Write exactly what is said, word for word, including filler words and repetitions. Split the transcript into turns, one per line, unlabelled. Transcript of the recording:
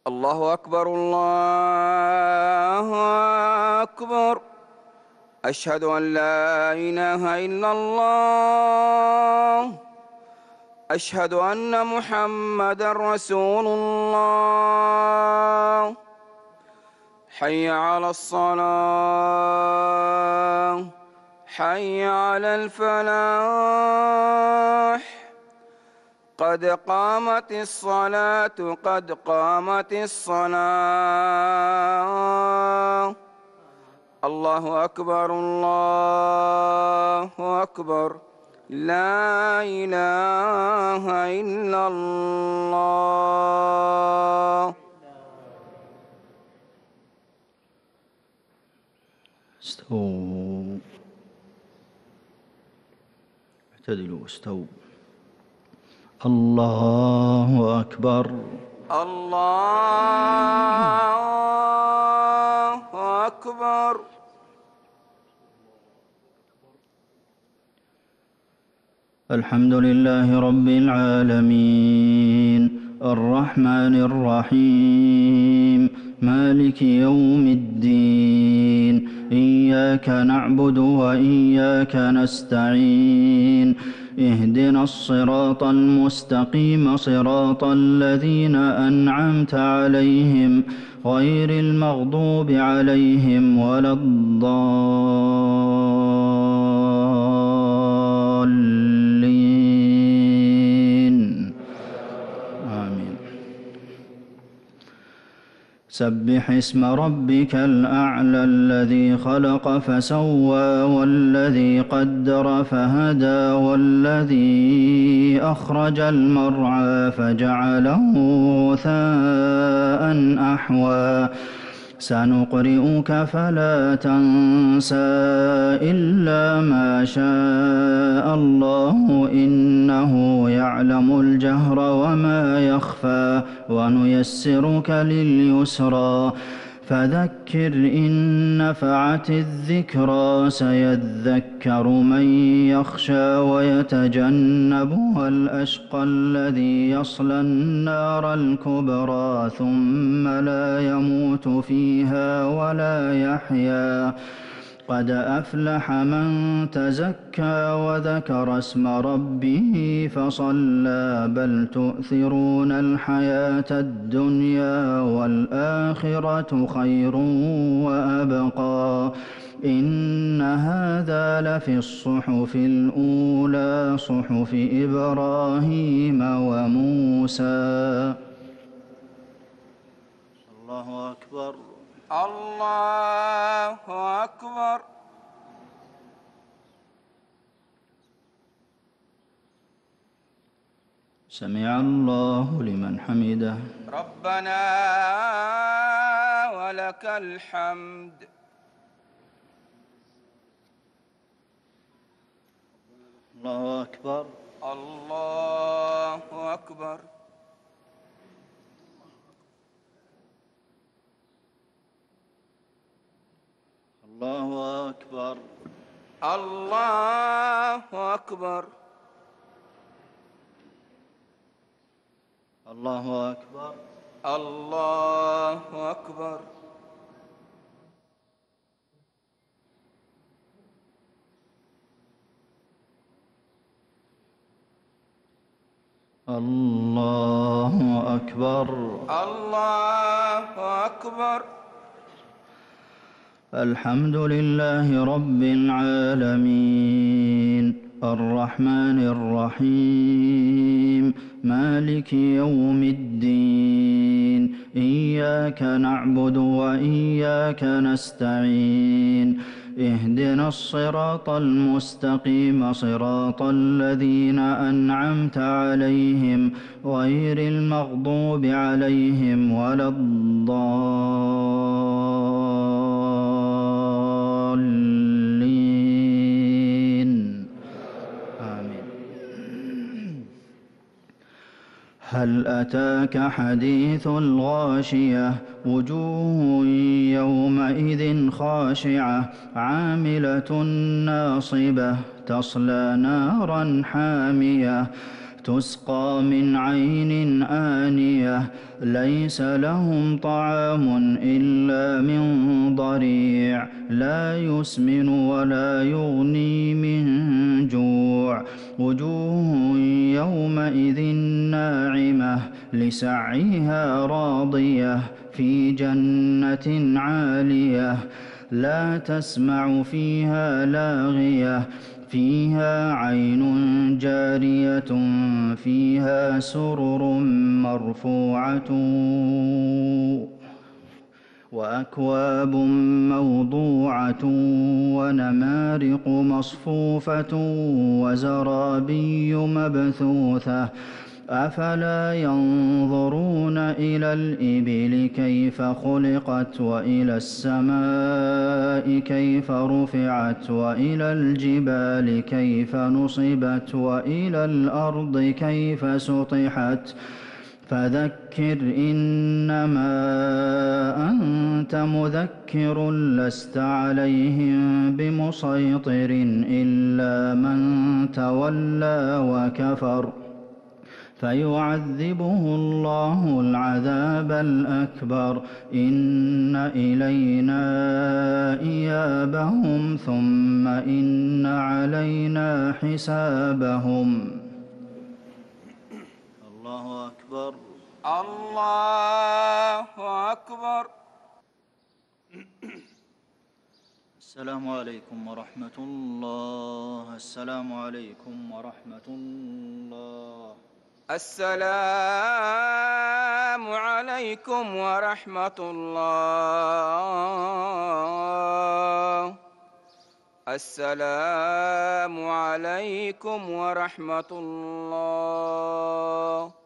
الله أكبر الله أكبر. أشهد أن لا إله إلا الله. أشهد أن محمدًا رسول الله. حي على الصلاة، حي على الفلاح، قد قامت الصلاة، قد قامت الصلاة. الله أكبر الله أكبر. لا إله إلا الله.
استووا، اعتدلوا، استووا. الله أكبر
الله أكبر.
الحمد لله رب العالمين، الرحمن الرحيم، مالك يوم الدين. إياك نعبد وإياك نستعين. اهدنا الصراط المستقيم، صراط الذين أنعمت عليهم غير المغضوب عليهم ولا الضالين. آمين. سبح اسم ربك الأعلى الذي خلق فسوى والذي قدر فهدى والذي أخرج المرعى فجعله غثاء أحوى. سنقرئك فلا تنسى إلا ما شاء الله إنه يعلم الجهر وما يخفى. ونيسرك لليسرى فذكر إن نفعت الذكرى. سيذكر من يخشى ويتجنبها الأشقى الذي يصلى النار الكبرى ثم لا يموت فيها ولا يحيا. قد أفلح من تزكى وذكر اسم ربه فصلى. بل تؤثرون الحياة الدنيا والآخرة خير وأبقى. إن هذا لفي الصحف الأولى، صحف إبراهيم وموسى. الله أكبر
الله أكبر.
سمع الله لمن حمده.
ربنا ولك الحمد.
الله أكبر
الله أكبر.
الله أكبر
الله أكبر.
الله أكبر
الله أكبر.
الله أكبر
الله أكبر.
الحمد لله رب العالمين، الرحمن الرحيم، مالك يوم الدين. إياك نعبد وإياك نستعين. اهدنا الصراط المستقيم، صراط الذين أنعمت عليهم غير المغضوب عليهم ولا الضالين. آمين. هل أتاك حديث الغاشية؟ وجوه يومئذ خاشعة عاملة ناصبة تصلى نارا حامية تسقى من عين آنية ليس لهم طعام إلا من ضريع لا يسمن ولا يغني من جوع وجوه يومئذ ناعمة لسعيها راضية في جنة عالية لا تسمع فيها لاغية فيها عين جارية فيها سرر مرفوعة وأكواب موضوعة ونمارق مصفوفة وزرابي مبثوثة أفلا ينظرون إلى الإبل كيف خلقت وإلى السماء كيف رفعت وإلى الجبال كيف نصبت وإلى الأرض كيف سطحت فذكر إنما أنت مذكر لست عليهم بمسيطر إلا من تولى وكفر فيعذبه الله العذاب الأكبر إن إلينا إيابهم ثم إن علينا حسابهم الله أكبر
الله أكبر.
السلام عليكم ورحمة الله. السلام عليكم ورحمة الله.
السلام عليكم ورحمة الله. السلام عليكم ورحمة الله.